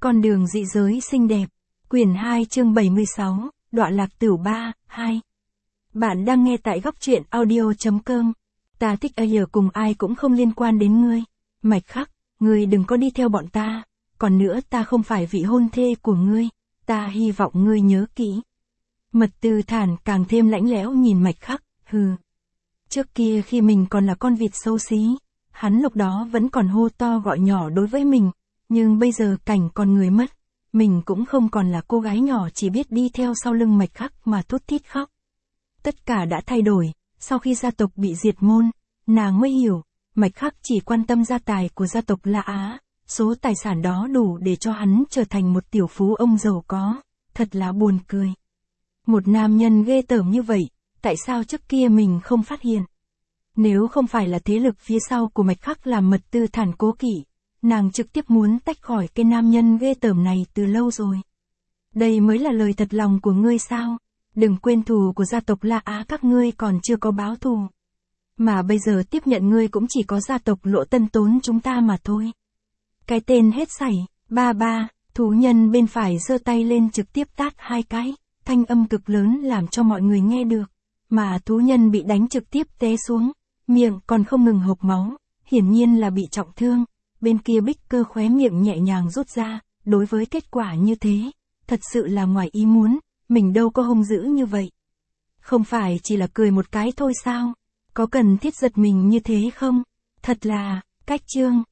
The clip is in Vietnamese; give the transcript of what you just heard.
Con đường dị giới xinh đẹp. Quyển 2 chương 76, Đọa lạc tửu 3, 2. Bạn đang nghe tại góc truyện audio.com. Ta thích ở cùng ai cũng không liên quan đến ngươi. Mạch Khắc, ngươi đừng có đi theo bọn ta. Còn nữa, ta không phải vị hôn thê của ngươi. Ta hy vọng ngươi nhớ kỹ. Mật Tư Thản càng thêm lãnh lẽo nhìn Mạch Khắc, hừ. Trước kia khi mình còn là con vịt xấu xí, hắn lúc đó vẫn còn hô to gọi nhỏ đối với mình. Nhưng bây giờ cảnh con người mất, mình cũng không còn là cô gái nhỏ chỉ biết đi theo sau lưng Mạch Khắc mà thút thít khóc. Tất cả đã thay đổi, sau khi gia tộc bị diệt môn, nàng mới hiểu, Mạch Khắc chỉ quan tâm gia tài của gia tộc La Á, số tài sản đó đủ để cho hắn trở thành một tiểu phú ông giàu có, thật là buồn cười. Một nam nhân ghê tởm như vậy, tại sao trước kia mình không phát hiện? Nếu không phải là thế lực phía sau của Mạch Khắc làm Mật Tư Thản cố kỵ, nàng trực tiếp muốn tách khỏi cái nam nhân ghê tởm này từ lâu rồi. Đây mới là lời thật lòng của ngươi sao? Đừng quên thù của gia tộc La Á các ngươi còn chưa có báo thù. Mà bây giờ tiếp nhận ngươi cũng chỉ có gia tộc Lộ Tân Tốn chúng ta mà thôi. Cái tên hết sảy, ba, thú nhân bên phải giơ tay lên trực tiếp tát 2 cái, thanh âm cực lớn làm cho mọi người nghe được. Mà thú nhân bị đánh trực tiếp té xuống, miệng còn không ngừng hộc máu, hiển nhiên là bị trọng thương. Bên kia Bích Cơ khóe miệng nhẹ nhàng rút ra, đối với kết quả như thế, thật sự là ngoài ý muốn, mình đâu có hung dữ như vậy. Không phải chỉ là cười một cái thôi sao? Có cần thiết giật mình như thế không? Thật là, cách chương.